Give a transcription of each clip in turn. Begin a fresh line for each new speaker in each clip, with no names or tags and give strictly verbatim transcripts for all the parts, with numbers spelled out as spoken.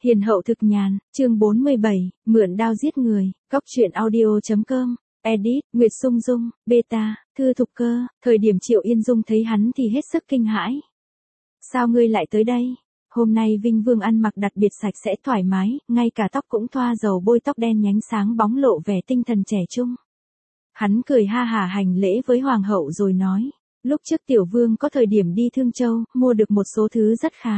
Hiền hậu thực nhàn, chương bốn mươi bảy, mượn đao giết người, góc truyện audio chấm com, edit, Nguyệt Sung Dung, beta, Thư Thục Cơ, thời điểm Triệu Yên Dung thấy hắn thì hết sức kinh hãi. Sao ngươi lại tới đây? Hôm nay Vinh Vương ăn mặc đặc biệt sạch sẽ thoải mái, ngay cả tóc cũng thoa dầu bôi tóc đen nhánh sáng bóng lộ vẻ tinh thần trẻ trung. Hắn cười ha hả hành lễ với hoàng hậu rồi nói, lúc trước tiểu vương có thời điểm đi Thương Châu, mua được một số thứ rất khá.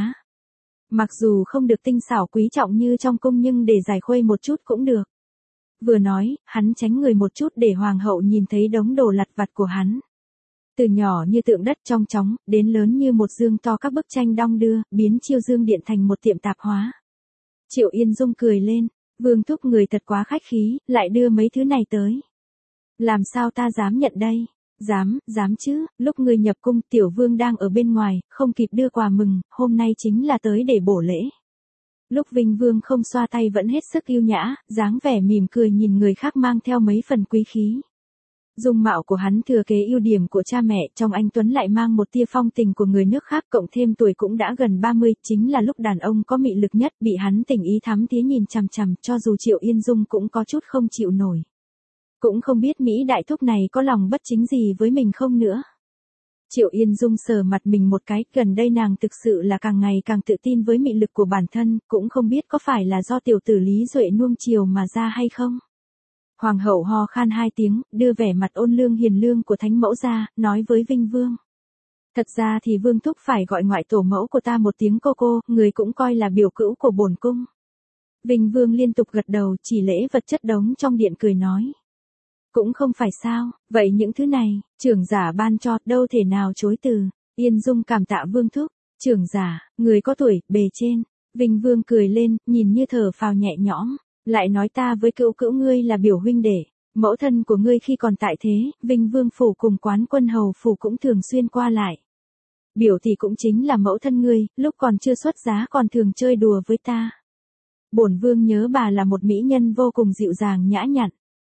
Mặc dù không được tinh xảo quý trọng như trong cung nhưng để giải khuây một chút cũng được. Vừa nói, hắn tránh người một chút để hoàng hậu nhìn thấy đống đồ lặt vặt của hắn. Từ nhỏ như tượng đất trong chóng, đến lớn như một dương to các bức tranh đong đưa, biến Chiêu Dương Điện thành một tiệm tạp hóa. Triệu Yên Dung cười lên, vương thúc người thật quá khách khí, lại đưa mấy thứ này tới. Làm sao ta dám nhận đây? Dám, dám chứ, lúc ngươi nhập cung tiểu vương đang ở bên ngoài, không kịp đưa quà mừng, hôm nay chính là tới để bổ lễ. Lúc Vinh Vương không xoa tay vẫn hết sức yêu nhã, dáng vẻ mỉm cười nhìn người khác mang theo mấy phần quý khí. Dung mạo của hắn thừa kế ưu điểm của cha mẹ, trong anh Tuấn lại mang một tia phong tình của người nước khác, cộng thêm tuổi cũng đã gần ba mươi, chính là lúc đàn ông có mị lực nhất, bị hắn tình ý thắm thía nhìn chằm chằm, cho dù Triệu Yên Dung cũng có chút không chịu nổi. Cũng không biết Mỹ đại thúc này có lòng bất chính gì với mình không nữa. Triệu Yên Dung sờ mặt mình một cái, gần đây nàng thực sự là càng ngày càng tự tin với mị lực của bản thân, cũng không biết có phải là do tiểu tử Lý Duệ nuông chiều mà ra hay không. Hoàng hậu ho khan hai tiếng, đưa vẻ mặt ôn lương hiền lương của thánh mẫu ra, nói với Vinh Vương. Thật ra thì Vương thúc phải gọi ngoại tổ mẫu của ta một tiếng cô cô, người cũng coi là biểu cữu của bổn cung. Vinh Vương liên tục gật đầu, chỉ lễ vật chất đống trong điện cười nói. Cũng không phải sao, vậy những thứ này, trưởng giả ban cho, đâu thể nào chối từ. Yên Dung cảm tạ Vương thúc, trưởng giả, người có tuổi, bề trên. Vinh Vương cười lên, nhìn như thở phào nhẹ nhõm, lại nói ta với cữu cữu ngươi là biểu huynh đệ, mẫu thân của ngươi khi còn tại thế, Vinh Vương phủ cùng Quán Quân hầu phủ cũng thường xuyên qua lại. Biểu thì cũng chính là mẫu thân ngươi, lúc còn chưa xuất giá còn thường chơi đùa với ta. Bổn vương nhớ bà là một mỹ nhân vô cùng dịu dàng nhã nhặn.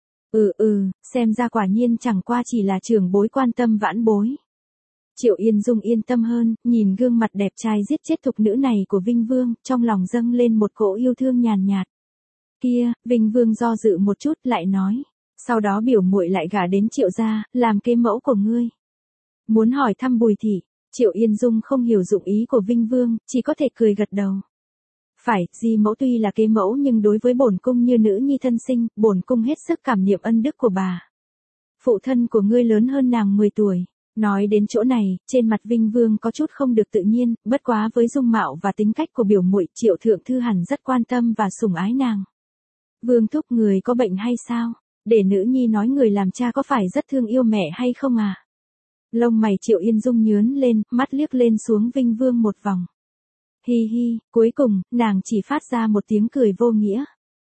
Ừ ừ, xem ra quả nhiên chẳng qua chỉ là trưởng bối quan tâm vãn bối. Triệu Yên Dung yên tâm hơn, nhìn gương mặt đẹp trai giết chết thục nữ này của Vinh Vương, trong lòng dâng lên một cỗ yêu thương nhàn nhạt. Kia, Vinh Vương do dự một chút lại nói, sau đó biểu muội lại gả đến Triệu gia, làm kế mẫu của ngươi. Muốn hỏi thăm Bùi thị, Triệu Yên Dung không hiểu dụng ý của Vinh Vương, chỉ có thể cười gật đầu. Phải, di mẫu tuy là kế mẫu nhưng đối với bổn cung như nữ nhi thân sinh, bổn cung hết sức cảm niệm ân đức của bà. Phụ thân của ngươi lớn hơn nàng mười tuổi. Nói đến chỗ này, trên mặt Vinh Vương có chút không được tự nhiên, bất quá với dung mạo và tính cách của biểu muội, Triệu thượng thư hẳn rất quan tâm và sủng ái nàng. Vương thúc người có bệnh hay sao? Để nữ nhi nói người làm cha có phải rất thương yêu mẹ hay không à? Lông mày Triệu Yên Dung nhướn lên, mắt liếc lên xuống Vinh Vương một vòng. Hi hi, cuối cùng, nàng chỉ phát ra một tiếng cười vô nghĩa.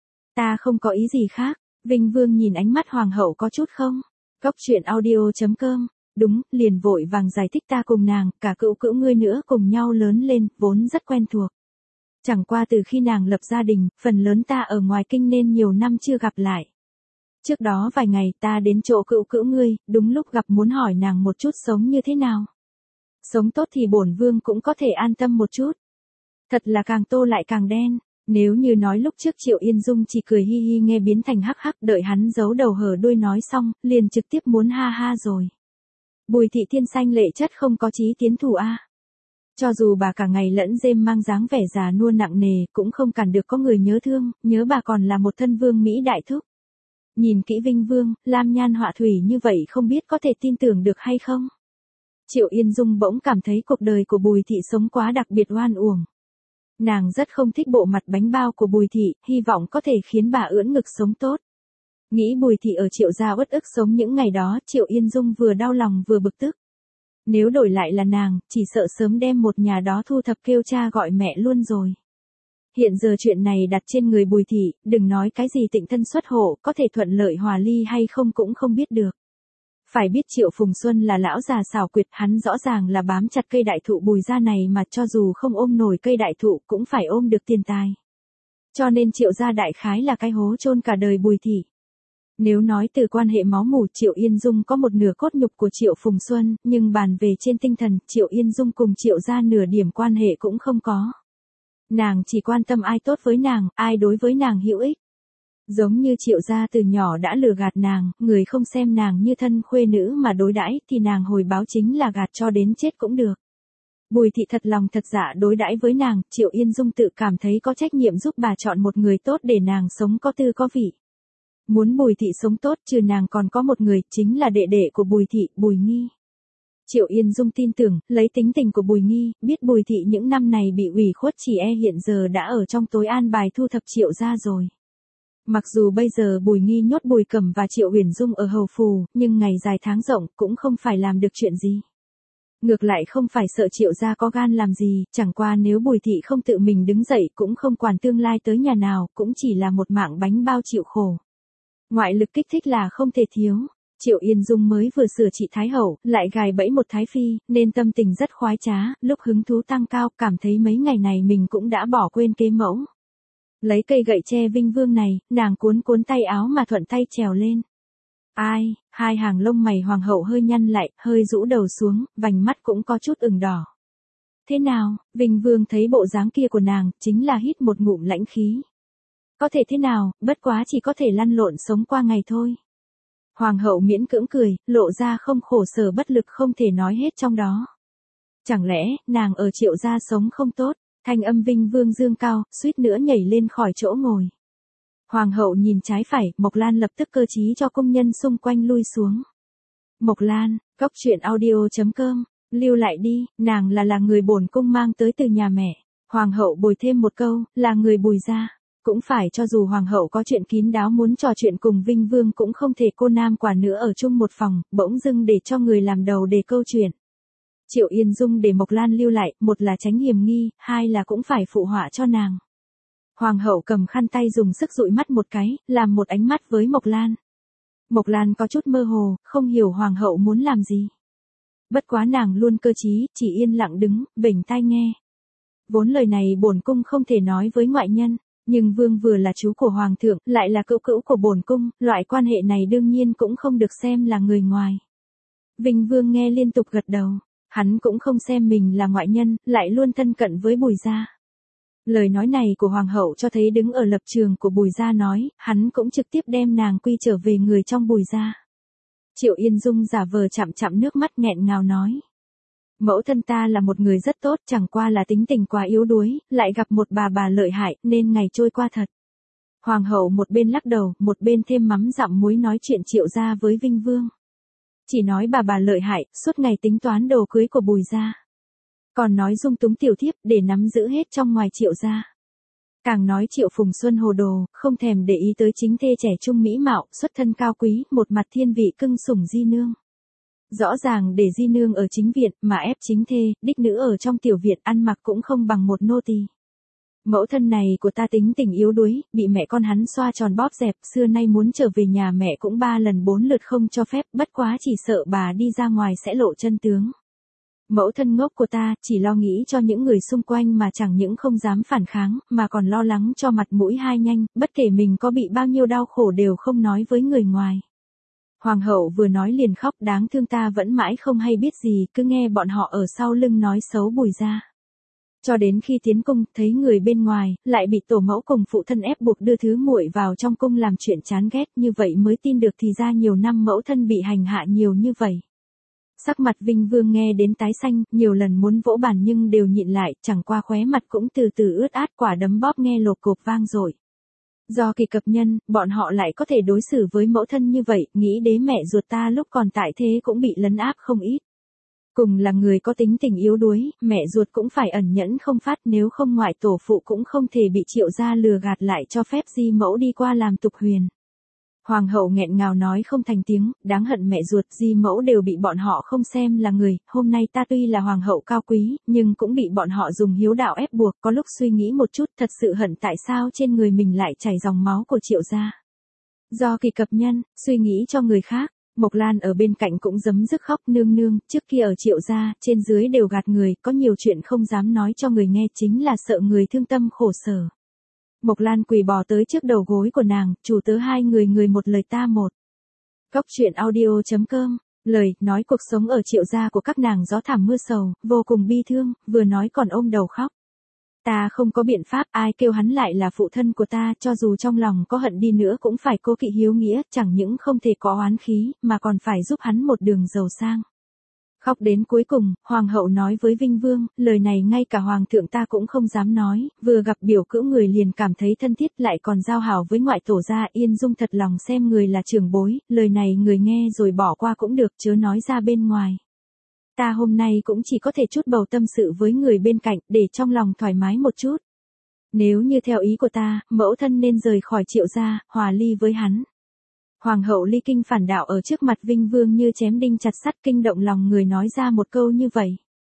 Ta không có ý gì khác. Vinh Vương nhìn ánh mắt hoàng hậu có chút không? Góc truyện audio chấm com. Đúng, liền vội vàng giải thích ta cùng nàng, cả cữu cữu ngươi nữa cùng nhau lớn lên, vốn rất quen thuộc. Chẳng qua từ khi nàng lập gia đình, phần lớn ta ở ngoài kinh nên nhiều năm chưa gặp lại. Trước đó vài ngày ta đến chỗ cữu cữu ngươi, đúng lúc gặp muốn hỏi nàng một chút sống như thế nào. Sống tốt thì bổn vương cũng có thể an tâm một chút. Thật là càng tô lại càng đen, nếu như nói lúc trước Triệu Yên Dung chỉ cười hi hi nghe biến thành hắc hắc, đợi hắn giấu đầu hở đuôi nói xong, liền trực tiếp muốn ha ha rồi. Bùi thị thiên xanh lệ chất không có chí tiến thủ a. Cho dù bà cả ngày lẫn đêm mang dáng vẻ già nua nặng nề, cũng không cản được có người nhớ thương, nhớ bà còn là một thân vương Mỹ đại thúc. Nhìn kỹ Vinh Vương, lam nhan họa thủy như vậy không biết có thể tin tưởng được hay không. Triệu Yên Dung bỗng cảm thấy cuộc đời của Bùi thị sống quá đặc biệt oan uổng. Nàng rất không thích bộ mặt bánh bao của Bùi thị, hy vọng có thể khiến bà ưỡn ngực sống tốt. Nghĩ Bùi thị ở Triệu gia uất ức sống những ngày đó, Triệu Yên Dung vừa đau lòng vừa bực tức. Nếu đổi lại là nàng, chỉ sợ sớm đem một nhà đó thu thập kêu cha gọi mẹ luôn rồi. Hiện giờ chuyện này đặt trên người Bùi thị, đừng nói cái gì tịnh thân xuất hộ, có thể thuận lợi hòa ly hay không cũng không biết được. Phải biết Triệu Phùng Xuân là lão già xảo quyệt, hắn rõ ràng là bám chặt cây đại thụ Bùi gia này mà cho dù không ôm nổi cây đại thụ cũng phải ôm được tiền tài. Cho nên Triệu gia đại khái là cái hố chôn cả đời Bùi thị. Nếu nói từ quan hệ máu mủ, Triệu Yên Dung có một nửa cốt nhục của Triệu Phùng Xuân, nhưng bàn về trên tinh thần, Triệu Yên Dung cùng Triệu gia nửa điểm quan hệ cũng không có. Nàng chỉ quan tâm ai tốt với nàng, ai đối với nàng hữu ích. Giống như Triệu gia từ nhỏ đã lừa gạt nàng, người không xem nàng như thân khuê nữ mà đối đãi thì nàng hồi báo chính là gạt cho đến chết cũng được. Bùi thị thật lòng thật dạ đối đãi với nàng, Triệu Yên Dung tự cảm thấy có trách nhiệm giúp bà chọn một người tốt để nàng sống có tư có vị. Muốn Bùi thị sống tốt trừ nàng còn có một người, chính là đệ đệ của Bùi thị, Bùi Nghi. Triệu Yên Dung tin tưởng, lấy tính tình của Bùi Nghi, biết Bùi thị những năm này bị ủy khuất chỉ e hiện giờ đã ở trong tối an bài thu thập Triệu gia rồi. Mặc dù bây giờ Bùi Nghi nhốt Bùi Cẩm và Triệu Uyển Dung ở hầu phù, nhưng ngày dài tháng rộng cũng không phải làm được chuyện gì. Ngược lại không phải sợ Triệu gia có gan làm gì, chẳng qua nếu Bùi thị không tự mình đứng dậy cũng không quản tương lai tới nhà nào, cũng chỉ là một mạng bánh bao chịu khổ. Ngoại lực kích thích là không thể thiếu. Triệu Yên Dung mới vừa sửa trị Thái Hậu, lại gài bẫy một Thái Phi, nên tâm tình rất khoái trá, lúc hứng thú tăng cao, cảm thấy mấy ngày này mình cũng đã bỏ quên kế mẫu. Lấy cây gậy tre Vinh Vương này, nàng cuốn cuốn tay áo mà thuận tay trèo lên. Ai, hai hàng lông mày Hoàng hậu hơi nhăn lại, hơi rũ đầu xuống, vành mắt cũng có chút ửng đỏ. Thế nào, Vinh Vương thấy bộ dáng kia của nàng, chính là hít một ngụm lãnh khí. Có thể thế nào, bất quá chỉ có thể lăn lộn sống qua ngày thôi. Hoàng hậu miễn cưỡng cười, lộ ra không khổ sở bất lực không thể nói hết trong đó. Chẳng lẽ, nàng ở Triệu gia sống không tốt, thanh âm Vinh Vương dương cao, suýt nữa nhảy lên khỏi chỗ ngồi. Hoàng hậu nhìn trái phải, Mộc Lan lập tức cơ trí cho công nhân xung quanh lui xuống. Mộc Lan, cốc truyện audio chấm com, lưu lại đi, nàng là là người bổn cung mang tới từ nhà mẹ. Hoàng hậu bồi thêm một câu, là người Bùi gia. Cũng phải cho dù Hoàng hậu có chuyện kín đáo muốn trò chuyện cùng Vinh Vương cũng không thể cô nam quả nữ ở chung một phòng, bỗng dưng để cho người làm đầu để câu chuyện. Triệu Yên Dung để Mộc Lan lưu lại, một là tránh hiểm nghi, hai là cũng phải phụ họa cho nàng. Hoàng hậu cầm khăn tay dùng sức dụi mắt một cái, làm một ánh mắt với Mộc Lan. Mộc Lan có chút mơ hồ, không hiểu Hoàng hậu muốn làm gì. Bất quá nàng luôn cơ trí, chỉ yên lặng đứng, vểnh tai nghe. Vốn lời này bổn cung không thể nói với ngoại nhân. Nhưng Vương vừa là chú của Hoàng thượng, lại là cữu cữu của bổn cung, loại quan hệ này đương nhiên cũng không được xem là người ngoài. Vinh Vương nghe liên tục gật đầu, hắn cũng không xem mình là ngoại nhân, lại luôn thân cận với Bùi gia. Lời nói này của Hoàng hậu cho thấy đứng ở lập trường của Bùi gia nói, hắn cũng trực tiếp đem nàng quy trở về người trong Bùi gia. Triệu Yên Dung giả vờ chạm chạm nước mắt nghẹn ngào nói. Mẫu thân ta là một người rất tốt, chẳng qua là tính tình quá yếu đuối, lại gặp một bà bà lợi hại, nên ngày trôi qua thật. Hoàng hậu một bên lắc đầu, một bên thêm mắm dặm muối nói chuyện Triệu gia với Vinh Vương. Chỉ nói bà bà lợi hại, suốt ngày tính toán đồ cưới của Bùi gia. Còn nói dung túng tiểu thiếp để nắm giữ hết trong ngoài Triệu gia. Càng nói Triệu Phùng Xuân hồ đồ, không thèm để ý tới chính thê trẻ trung mỹ mạo, xuất thân cao quý, một mặt thiên vị cưng sủng di nương. Rõ ràng để di nương ở chính viện, mà ép chính thê, đích nữ ở trong tiểu viện ăn mặc cũng không bằng một nô tỳ. Mẫu thân này của ta tính tình yếu đuối, bị mẹ con hắn xoa tròn bóp dẹp, xưa nay muốn trở về nhà mẹ cũng ba lần bốn lượt không cho phép, bất quá chỉ sợ bà đi ra ngoài sẽ lộ chân tướng. Mẫu thân ngốc của ta, chỉ lo nghĩ cho những người xung quanh mà chẳng những không dám phản kháng, mà còn lo lắng cho mặt mũi hai nhanh, bất kể mình có bị bao nhiêu đau khổ đều không nói với người ngoài. Hoàng hậu vừa nói liền khóc, đáng thương ta vẫn mãi không hay biết gì, cứ nghe bọn họ ở sau lưng nói xấu Bùi gia. Cho đến khi tiến cung, thấy người bên ngoài, lại bị tổ mẫu cùng phụ thân ép buộc đưa thứ muội vào trong cung làm chuyện chán ghét, như vậy mới tin được thì ra nhiều năm mẫu thân bị hành hạ nhiều như vậy. Sắc mặt Vinh Vương nghe đến tái xanh, nhiều lần muốn vỗ bàn nhưng đều nhịn lại, chẳng qua khóe mặt cũng từ từ ướt át, quả đấm bóp nghe lộp cộp vang dội. Do kỳ cập nhân, bọn họ lại có thể đối xử với mẫu thân như vậy, nghĩ đến mẹ ruột ta lúc còn tại thế cũng bị lấn áp không ít. Cùng là người có tính tình yếu đuối, mẹ ruột cũng phải ẩn nhẫn không phát, nếu không ngoại tổ phụ cũng không thể bị Triệu gia lừa gạt lại cho phép di mẫu đi qua làm tục huyền. Hoàng hậu nghẹn ngào nói không thành tiếng, đáng hận mẹ ruột, di mẫu đều bị bọn họ không xem là người, hôm nay ta tuy là hoàng hậu cao quý, nhưng cũng bị bọn họ dùng hiếu đạo ép buộc, có lúc suy nghĩ một chút, thật sự hận tại sao trên người mình lại chảy dòng máu của Triệu gia. Do kỳ cập nhân, suy nghĩ cho người khác, Mộc Lan ở bên cạnh cũng giấm dứt khóc, nương nương, trước kia ở Triệu gia, trên dưới đều gạt người, có nhiều chuyện không dám nói cho người nghe, chính là sợ người thương tâm khổ sở. Mộc Lan quỳ bò tới trước đầu gối của nàng, chủ tớ hai người người một lời ta một. Cốc truyện audio chấm com, lời, nói cuộc sống ở Triệu gia của các nàng gió thảm mưa sầu, vô cùng bi thương, vừa nói còn ôm đầu khóc. Ta không có biện pháp, ai kêu hắn lại là phụ thân của ta, cho dù trong lòng có hận đi nữa cũng phải cố kỵ hiếu nghĩa, chẳng những không thể có oán khí, mà còn phải giúp hắn một đường giàu sang. Khóc đến cuối cùng, hoàng hậu nói với Vinh Vương, lời này ngay cả hoàng thượng ta cũng không dám nói, vừa gặp biểu cữu người liền cảm thấy thân thiết, lại còn giao hảo với ngoại tổ gia. Yên Dung thật lòng xem người là trưởng bối, lời này người nghe rồi bỏ qua cũng được, chớ nói ra bên ngoài. Ta hôm nay cũng chỉ có thể chút bầu tâm sự với người bên cạnh, để trong lòng thoải mái một chút. Nếu như theo ý của ta, mẫu thân nên rời khỏi Triệu gia, hòa ly với hắn. Hoàng hậu ly kinh phản đạo ở trước mặt Vinh Vương như chém đinh chặt sắt, kinh động lòng người, nói ra một câu như vậy.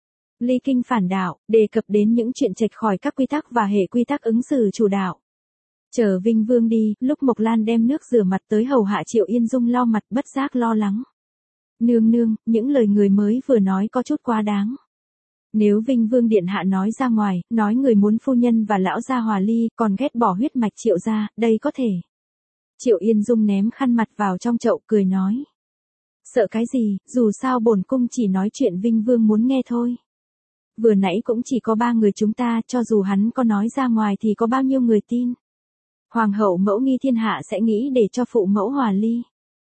Ly kinh phản đạo, đề cập đến những chuyện chệch khỏi các quy tắc và hệ quy tắc ứng xử chủ đạo. Chờ Vinh Vương đi, lúc Mộc Lan đem nước rửa mặt tới hầu hạ Triệu Yên Dung lau mặt, bất giác lo lắng. Nương nương, những lời người mới vừa nói có chút quá đáng. Nếu Vinh Vương điện hạ nói ra ngoài, nói người muốn phu nhân và lão gia hòa ly, còn ghét bỏ huyết mạch Triệu gia, đây có thể. Triệu Yên Dung ném khăn mặt vào trong chậu, cười nói. Sợ cái gì, dù sao bổn cung chỉ nói chuyện Vinh Vương muốn nghe thôi. Vừa nãy cũng chỉ có ba người chúng ta, cho dù hắn có nói ra ngoài thì có bao nhiêu người tin. Hoàng hậu mẫu nghi thiên hạ sẽ nghĩ để cho phụ mẫu hòa ly.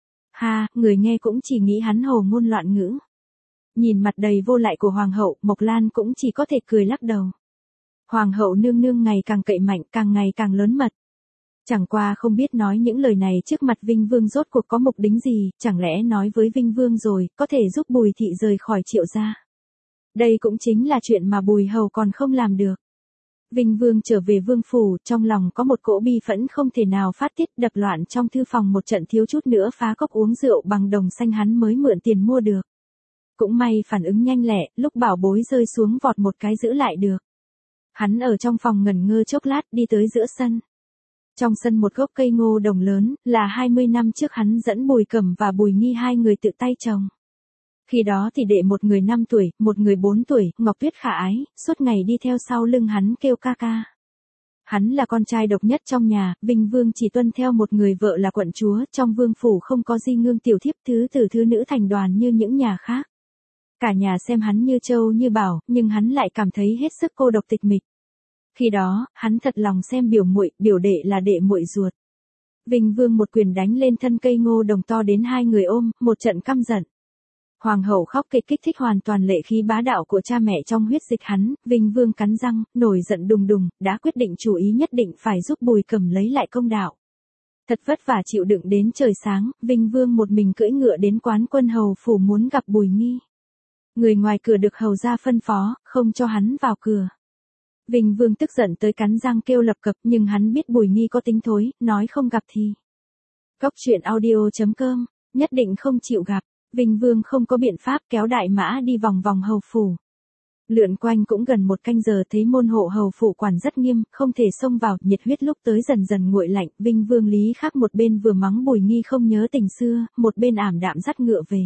Ha, người nghe cũng chỉ nghĩ hắn hồ ngôn loạn ngữ. Nhìn mặt đầy vô lại của hoàng hậu, Mộc Lan cũng chỉ có thể cười lắc đầu. Hoàng hậu nương nương ngày càng cậy mạnh, càng ngày càng lớn mật. Chẳng qua không biết nói những lời này trước mặt Vinh Vương rốt cuộc có mục đích gì, chẳng lẽ nói với Vinh Vương rồi, có thể giúp Bùi thị rời khỏi Triệu gia. Đây cũng chính là chuyện mà Bùi hầu còn không làm được. Vinh Vương trở về vương phủ, trong lòng có một cỗ bi phẫn không thể nào phát tiết, đập loạn trong thư phòng một trận, thiếu chút nữa phá cốc uống rượu bằng đồng xanh hắn mới mượn tiền mua được. Cũng may phản ứng nhanh lẹ, lúc bảo bối rơi xuống vọt một cái giữ lại được. Hắn ở trong phòng ngẩn ngơ chốc lát, đi tới giữa sân. Trong sân một gốc cây ngô đồng lớn, là hai mươi năm trước hắn dẫn Bùi Cẩm và Bùi Nghi hai người tự tay trồng. Khi đó thì đệ một người năm tuổi, một người bốn tuổi, Ngọc Tuyết khả ái, suốt ngày đi theo sau lưng hắn kêu ca ca. Hắn là con trai độc nhất trong nhà, Vinh Vương chỉ tuân theo một người vợ là quận chúa, trong vương phủ không có di ngương tiểu thiếp thứ tử thứ nữ thành đoàn như những nhà khác. Cả nhà xem hắn như châu như bảo, nhưng hắn lại cảm thấy hết sức cô độc tịch mịch. Khi đó, hắn thật lòng xem biểu muội, biểu đệ là đệ muội ruột. Vinh Vương một quyền đánh lên thân cây ngô đồng to đến hai người ôm, một trận căm giận. Hoàng hậu khóc kịch kích thích hoàn toàn lệ khí bá đạo của cha mẹ trong huyết dịch hắn, Vinh Vương cắn răng, nổi giận đùng đùng, đã quyết định chủ ý nhất định phải giúp Bùi Cẩm lấy lại công đạo. Thật vất vả chịu đựng đến trời sáng, Vinh Vương một mình cưỡi ngựa đến quán quân hầu phủ muốn gặp Bùi Nghi. Người ngoài cửa được hầu ra phân phó, không cho hắn vào cửa. Vinh Vương tức giận tới cắn răng kêu lập cập, nhưng hắn biết Bùi Nghi có tính thối, nói không gặp thì. Cốc truyện audio chấm com, nhất định không chịu gặp. Vinh Vương không có biện pháp, kéo đại mã đi vòng vòng hầu phủ. Lượn quanh cũng gần một canh giờ, thấy môn hộ hầu phủ quản rất nghiêm, không thể xông vào, nhiệt huyết lúc tới dần dần nguội lạnh. Vinh Vương Lý Khắc một bên vừa mắng Bùi Nghi không nhớ tình xưa, một bên ảm đạm dắt ngựa về.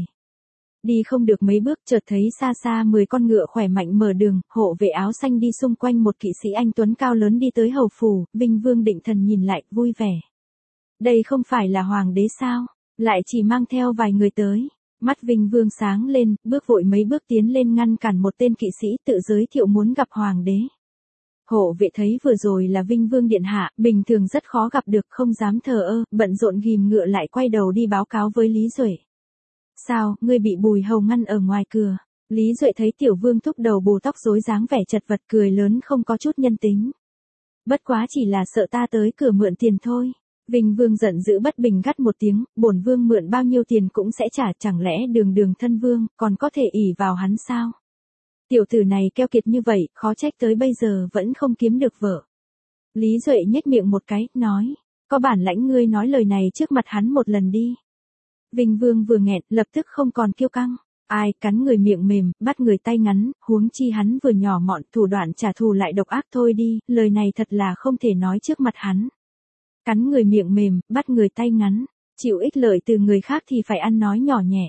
Đi không được mấy bước, chợt thấy xa xa mười con ngựa khỏe mạnh mở đường, hộ vệ áo xanh đi xung quanh một kỵ sĩ anh tuấn cao lớn đi tới hầu phủ. Vinh Vương định thần nhìn lại, vui vẻ. Đây không phải là hoàng đế sao, lại chỉ mang theo vài người tới. Mắt Vinh Vương sáng lên, bước vội mấy bước tiến lên ngăn cản một tên kỵ sĩ tự giới thiệu muốn gặp hoàng đế. Hộ vệ thấy vừa rồi là Vinh Vương điện hạ, bình thường rất khó gặp được, không dám thờ ơ, bận rộn ghim ngựa lại quay đầu đi báo cáo với Lý Duệ. Sao, ngươi bị Bùi hầu ngăn ở ngoài cửa? Lý Duệ thấy tiểu vương thúc đầu bù tóc rối dáng vẻ chật vật, cười lớn không có chút nhân tính. Bất quá chỉ là sợ ta tới cửa mượn tiền thôi. Vinh Vương giận dữ bất bình gắt một tiếng, bổn vương mượn bao nhiêu tiền cũng sẽ trả, chẳng lẽ đường đường thân vương, còn có thể ỷ vào hắn sao? Tiểu tử này keo kiệt như vậy, khó trách tới bây giờ vẫn không kiếm được vợ. Lý Duệ nhếch miệng một cái, nói, có bản lãnh ngươi nói lời này trước mặt hắn một lần đi. Vinh Vương vừa nghẹn, lập tức không còn kiêu căng. Ai, cắn người miệng mềm, bắt người tay ngắn, huống chi hắn vừa nhỏ mọn, thủ đoạn trả thù lại độc ác, thôi đi, lời này thật là không thể nói trước mặt hắn. Cắn người miệng mềm, bắt người tay ngắn, chịu ích lợi từ người khác thì phải ăn nói nhỏ nhẹ.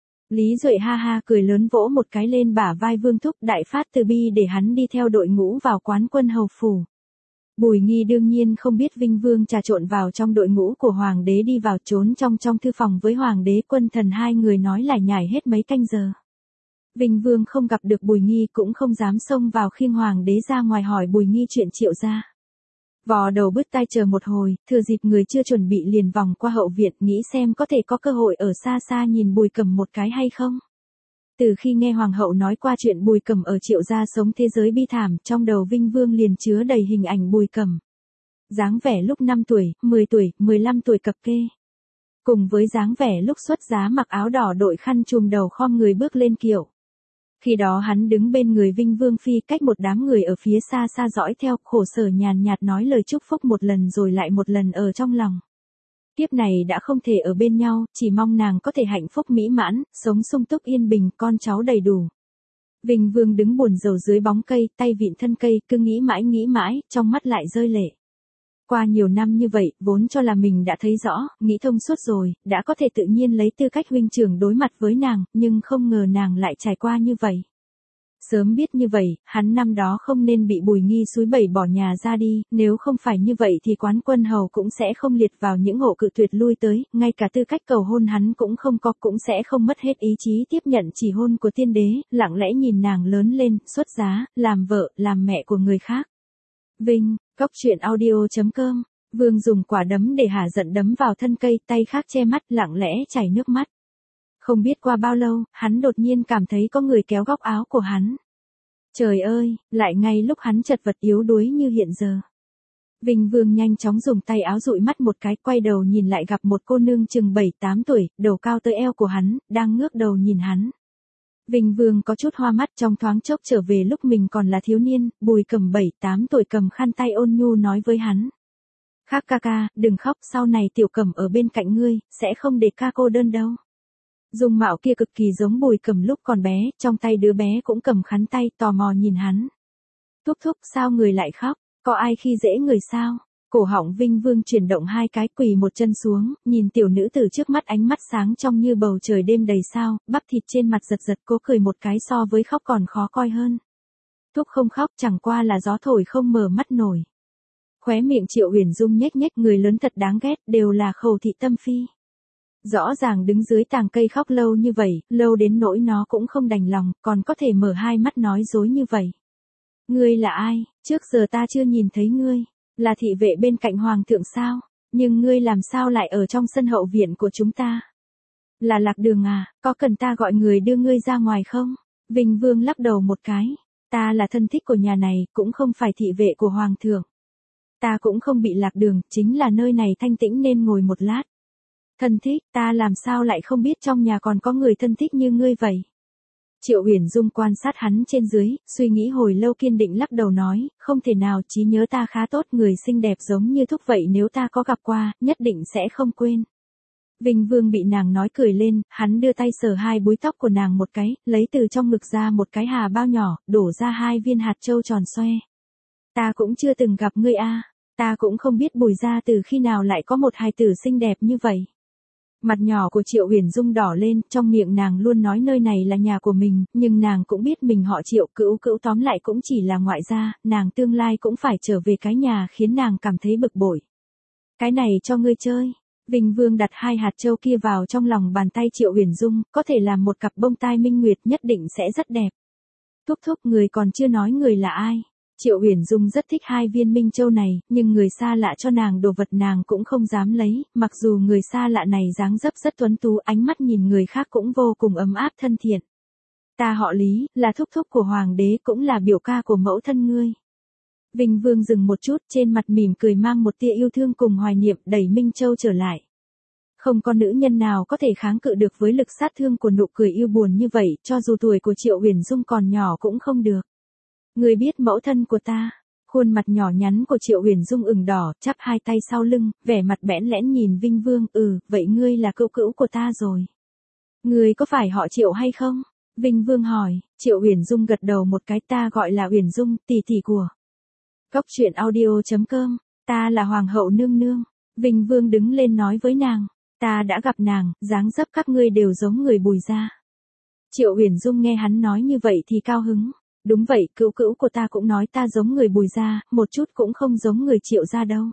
Lý Duệ ha ha cười lớn vỗ một cái lên bả vai Vương thúc, đại phát từ bi để hắn đi theo đội ngũ vào quán quân hầu phủ. Bùi Nghi đương nhiên không biết Vinh Vương trà trộn vào trong đội ngũ của hoàng đế, đi vào trốn trong trong thư phòng với hoàng đế. Quân thần hai người nói lải nhải hết mấy canh giờ. Vinh Vương không gặp được Bùi Nghi cũng không dám xông vào khiêng hoàng đế ra ngoài hỏi Bùi Nghi chuyện Triệu gia. Vò đầu bứt tai chờ một hồi, thừa dịp người chưa chuẩn bị liền vòng qua hậu viện nghĩ xem có thể có cơ hội ở xa xa nhìn Bùi Cầm một cái hay không. Từ khi nghe hoàng hậu nói qua chuyện Bùi Cầm ở Triệu gia sống thế giới bi thảm, trong đầu Vinh Vương liền chứa đầy hình ảnh Bùi Cầm. Dáng vẻ lúc năm tuổi, mười tuổi, mười lăm tuổi cập kê. Cùng với dáng vẻ lúc xuất giá mặc áo đỏ đội khăn trùm đầu khom người bước lên kiệu. Khi đó hắn đứng bên người Vinh Vương Phi cách một đám người ở phía xa xa dõi theo, khổ sở nhàn nhạt nói lời chúc phúc một lần rồi lại một lần ở trong lòng. Kiếp này đã không thể ở bên nhau, chỉ mong nàng có thể hạnh phúc mỹ mãn, sống sung túc yên bình, con cháu đầy đủ. Vinh Vương đứng buồn rầu dưới bóng cây, tay vịn thân cây, cứ nghĩ mãi nghĩ mãi, trong mắt lại rơi lệ. Qua nhiều năm như vậy, vốn cho là mình đã thấy rõ, nghĩ thông suốt rồi, đã có thể tự nhiên lấy tư cách huynh trưởng đối mặt với nàng, nhưng không ngờ nàng lại trải qua như vậy. Sớm biết như vậy, hắn năm đó không nên bị Bùi Nghi xúi bẩy bỏ nhà ra đi, nếu không phải như vậy thì Quán Quân Hầu cũng sẽ không liệt vào những hộ cự tuyệt lui tới, ngay cả tư cách cầu hôn hắn cũng không có, cũng sẽ không mất hết ý chí tiếp nhận chỉ hôn của tiên đế, lặng lẽ nhìn nàng lớn lên, xuất giá, làm vợ, làm mẹ của người khác. Vinh, Cóc Truyện Audio chấm com, Vương dùng quả đấm để hả giận đấm vào thân cây, tay khác che mắt, lặng lẽ chảy nước mắt. Không biết qua bao lâu, hắn đột nhiên cảm thấy có người kéo góc áo của hắn. Trời ơi, lại ngay lúc hắn chật vật yếu đuối như hiện giờ. Vinh Vương nhanh chóng dùng tay áo dụi mắt một cái, quay đầu nhìn lại gặp một cô nương chừng bảy tám tuổi, đầu cao tới eo của hắn, đang ngước đầu nhìn hắn. Vinh Vương có chút hoa mắt, trong thoáng chốc trở về lúc mình còn là thiếu niên, Bùi Cầm bảy tám tuổi cầm khăn tay ôn nhu nói với hắn. Khác ca ca, đừng khóc, sau này Tiểu Cầm ở bên cạnh ngươi, sẽ không để ca cô đơn đâu. Dung mạo kia cực kỳ giống Bùi Cầm lúc còn bé, trong tay đứa bé cũng cầm khăn tay, tò mò nhìn hắn. Thúc thúc, sao người lại khóc, có ai khi dễ người sao? Cổ họng Vinh Vương chuyển động hai cái, quỳ một chân xuống, nhìn tiểu nữ tử trước mắt, ánh mắt sáng trong như bầu trời đêm đầy sao, bắp thịt trên mặt giật giật, cố cười một cái so với khóc còn khó coi hơn. Thúc không khóc, chẳng qua là gió thổi không mở mắt nổi. Khóe miệng Triệu Uyển Dung nhếch nhếch, người lớn thật đáng ghét, đều là Khẩu thị tâm phi. Rõ ràng đứng dưới tàng cây khóc lâu như vậy, lâu đến nỗi nó cũng không đành lòng, còn có thể mở hai mắt nói dối như vậy. Ngươi là ai, trước giờ ta chưa nhìn thấy ngươi, là thị vệ bên cạnh hoàng thượng sao, nhưng ngươi làm sao lại ở trong sân hậu viện của chúng ta? Là Lạc Đường à, có cần ta gọi người đưa ngươi ra ngoài không? Vinh Vương lắc đầu một cái, ta là thân thích của nhà này, cũng không phải thị vệ của hoàng thượng. Ta cũng không bị lạc đường, chính là nơi này thanh tĩnh nên ngồi một lát. Thân thích, ta làm sao lại không biết trong nhà còn có người thân thích như ngươi vậy? Triệu Uyển Dung quan sát hắn trên dưới, suy nghĩ hồi lâu kiên định lắc đầu nói, không thể nào, trí nhớ ta khá tốt, người xinh đẹp giống như thúc vậy nếu ta có gặp qua, nhất định sẽ không quên. Vinh Vương bị nàng nói cười lên, hắn đưa tay sờ hai búi tóc của nàng một cái, lấy từ trong ngực ra một cái hà bao nhỏ, đổ ra hai viên hạt châu tròn xoe. Ta cũng chưa từng gặp ngươi a, ta cũng không biết Bùi gia từ khi nào lại có một hài tử xinh đẹp như vậy. Mặt nhỏ của Triệu Uyển Dung đỏ lên, trong miệng nàng luôn nói nơi này là nhà của mình, nhưng nàng cũng biết mình họ Triệu, cữu cữu tóm lại cũng chỉ là ngoại gia, nàng tương lai cũng phải trở về cái nhà khiến nàng cảm thấy bực bội. Cái này cho ngươi chơi. Vinh Vương đặt hai hạt châu kia vào trong lòng bàn tay Triệu Uyển Dung, có thể làm một cặp bông tai minh nguyệt, nhất định sẽ rất đẹp. Thúc thúc, người còn chưa nói người là ai. Triệu Uyển Dung rất thích hai viên minh châu này, nhưng người xa lạ cho nàng đồ vật nàng cũng không dám lấy, mặc dù người xa lạ này dáng dấp rất tuấn tú, ánh mắt nhìn người khác cũng vô cùng ấm áp thân thiện. Ta họ Lý, là thúc thúc của hoàng đế, cũng là biểu ca của mẫu thân ngươi. Vinh Vương dừng một chút, trên mặt mỉm cười mang một tia yêu thương cùng hoài niệm, đẩy minh châu trở lại. Không có nữ nhân nào có thể kháng cự được với lực sát thương của nụ cười yêu buồn như vậy, cho dù tuổi của Triệu Uyển Dung còn nhỏ cũng không được. Ngươi biết mẫu thân của ta? Khuôn mặt nhỏ nhắn của Triệu Uyển Dung ửng đỏ, chắp hai tay sau lưng, vẻ mặt bẽn lẽn nhìn Vinh Vương, ừ, vậy ngươi là cữu cữu của ta rồi. Ngươi có phải họ Triệu hay không? Vinh Vương hỏi. Triệu Uyển Dung gật đầu một cái, ta gọi là Uyển Dung, tỷ tỷ của Cóc Truyện Audio chấm com, ta là hoàng hậu nương nương. Vinh Vương đứng lên nói với nàng, ta đã gặp nàng, dáng dấp các ngươi đều giống người Bùi gia. Triệu Uyển Dung nghe hắn nói như vậy thì cao hứng. Đúng vậy, cữu cữu của ta cũng nói ta giống người Bùi gia, một chút cũng không giống người Triệu gia đâu.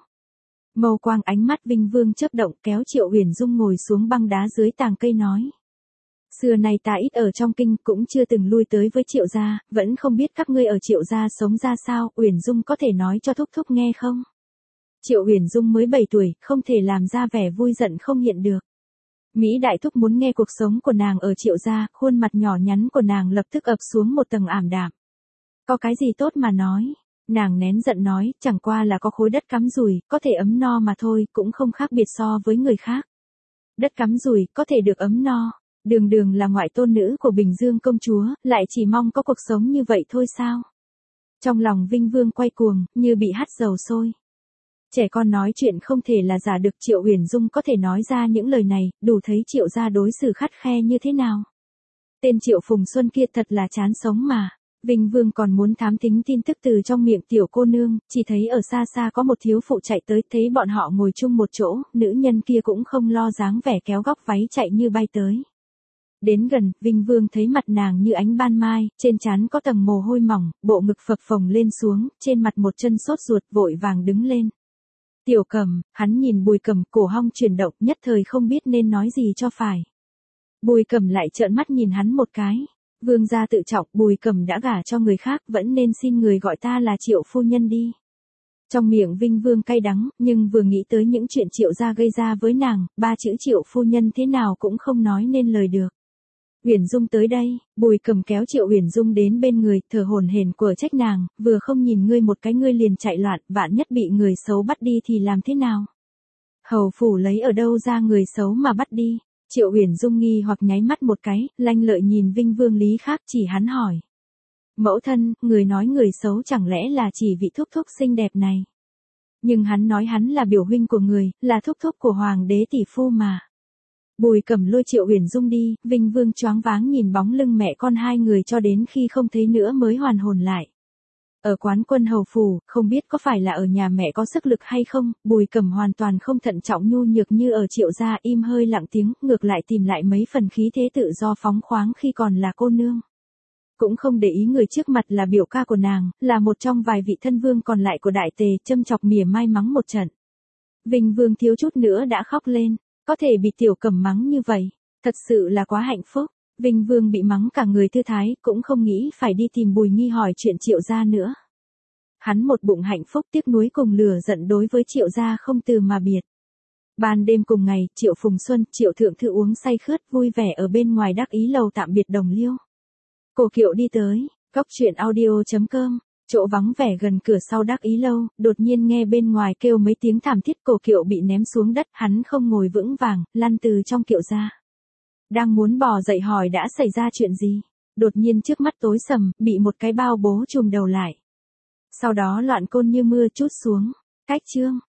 Mâu quang ánh mắt Vinh Vương chớp động, kéo Triệu Uyển Dung ngồi xuống băng đá dưới tàng cây nói. Xưa nay ta ít ở trong kinh, cũng chưa từng lui tới với Triệu gia, vẫn không biết các ngươi ở Triệu gia sống ra sao, Uyển Dung có thể nói cho thúc thúc nghe không? Triệu Uyển Dung mới bảy tuổi, không thể làm ra vẻ vui giận không hiện được. Mỹ đại thúc muốn nghe cuộc sống của nàng ở Triệu gia, khuôn mặt nhỏ nhắn của nàng lập tức ập xuống một tầng ảm đạm. Có cái gì tốt mà nói? Nàng nén giận nói, chẳng qua là có khối đất cắm dùi, có thể ấm no mà thôi, cũng không khác biệt so với người khác. Đất cắm dùi, có thể được ấm no. Đường đường là ngoại tôn nữ của Bình Dương công chúa, lại chỉ mong có cuộc sống như vậy thôi sao? Trong lòng Vinh Vương quay cuồng, như bị hắt dầu sôi. Trẻ con nói chuyện không thể là giả được, Triệu Uyển Dung có thể nói ra những lời này, đủ thấy Triệu gia đối xử khắt khe như thế nào. Tên Triệu Phùng Xuân kia thật là chán sống mà. Vinh Vương còn muốn thám thính tin tức từ trong miệng tiểu cô nương, chỉ thấy ở xa xa có một thiếu phụ chạy tới, thấy bọn họ ngồi chung một chỗ, nữ nhân kia cũng không lo dáng vẻ kéo góc váy chạy như bay tới. Đến gần, Vinh Vương thấy mặt nàng như ánh ban mai, trên trán có tầng mồ hôi mỏng, bộ ngực phập phồng lên xuống, trên mặt một chân sốt ruột, vội vàng đứng lên. Tiểu Cầm, hắn nhìn Bùi Cầm, cổ họng chuyển động, nhất thời không biết nên nói gì cho phải. Bùi Cầm lại trợn mắt nhìn hắn một cái. Vương gia tự trọng, Bùi Cầm đã gả cho người khác, vẫn nên xin người gọi ta là Triệu phu nhân đi. Trong miệng Vinh Vương cay đắng, nhưng vừa nghĩ tới những chuyện Triệu gia gây ra với nàng, ba chữ Triệu phu nhân thế nào cũng không nói nên lời được. Uyển Dung tới đây, Bùi Cầm kéo Triệu Uyển Dung đến bên người, thở hổn hển của trách nàng, vừa không nhìn ngươi một cái ngươi liền chạy loạn, vạn nhất bị người xấu bắt đi thì làm thế nào? Hầu phủ lấy ở đâu ra người xấu mà bắt đi? Triệu Uyển Dung nghi hoặc nháy mắt một cái, lanh lợi nhìn Vinh Vương Lý Khác, chỉ hắn hỏi. Mẫu thân, người nói người xấu chẳng lẽ là chỉ vị thúc thúc xinh đẹp này? Nhưng hắn nói hắn là biểu huynh của người, là thúc thúc của hoàng đế tỷ phu mà. Bùi Cầm lôi Triệu Uyển Dung đi, Vinh Vương choáng váng nhìn bóng lưng mẹ con hai người cho đến khi không thấy nữa mới hoàn hồn lại. Ở quán quân hầu phủ, không biết có phải là ở nhà mẹ có sức lực hay không, Bùi Cầm hoàn toàn không thận trọng nhu nhược như ở Triệu gia, im hơi lặng tiếng, ngược lại tìm lại mấy phần khí thế tự do phóng khoáng khi còn là cô nương. Cũng không để ý người trước mặt là biểu ca của nàng, là một trong vài vị thân vương còn lại của đại tề, châm chọc mỉa mai mắng một trận. Vinh Vương thiếu chút nữa đã khóc lên, có thể bị Tiểu Cầm mắng như vậy, thật sự là quá hạnh phúc. Vinh Vương bị mắng cả người thư thái, cũng không nghĩ phải đi tìm Bùi Nghi hỏi chuyện Triệu gia nữa. Hắn một bụng hạnh phúc, tiếc nuối cùng lửa giận đối với Triệu gia không từ mà biệt. Ban đêm cùng ngày, Triệu Phùng Xuân, Triệu Thượng Thư uống say khướt vui vẻ ở bên ngoài đắc ý lầu tạm biệt đồng liêu. Cổ Kiệu đi tới, góc truyện audio chấm com, chỗ vắng vẻ gần cửa sau đắc ý lâu, đột nhiên nghe bên ngoài kêu mấy tiếng thảm thiết, Cổ Kiệu bị ném xuống đất, hắn không ngồi vững vàng, lăn từ trong kiệu ra. Đang muốn bò dậy hỏi đã xảy ra chuyện gì, đột nhiên trước mắt tối sầm, bị một cái bao bố trùm đầu lại. Sau đó loạn côn như mưa trút xuống, cách chương.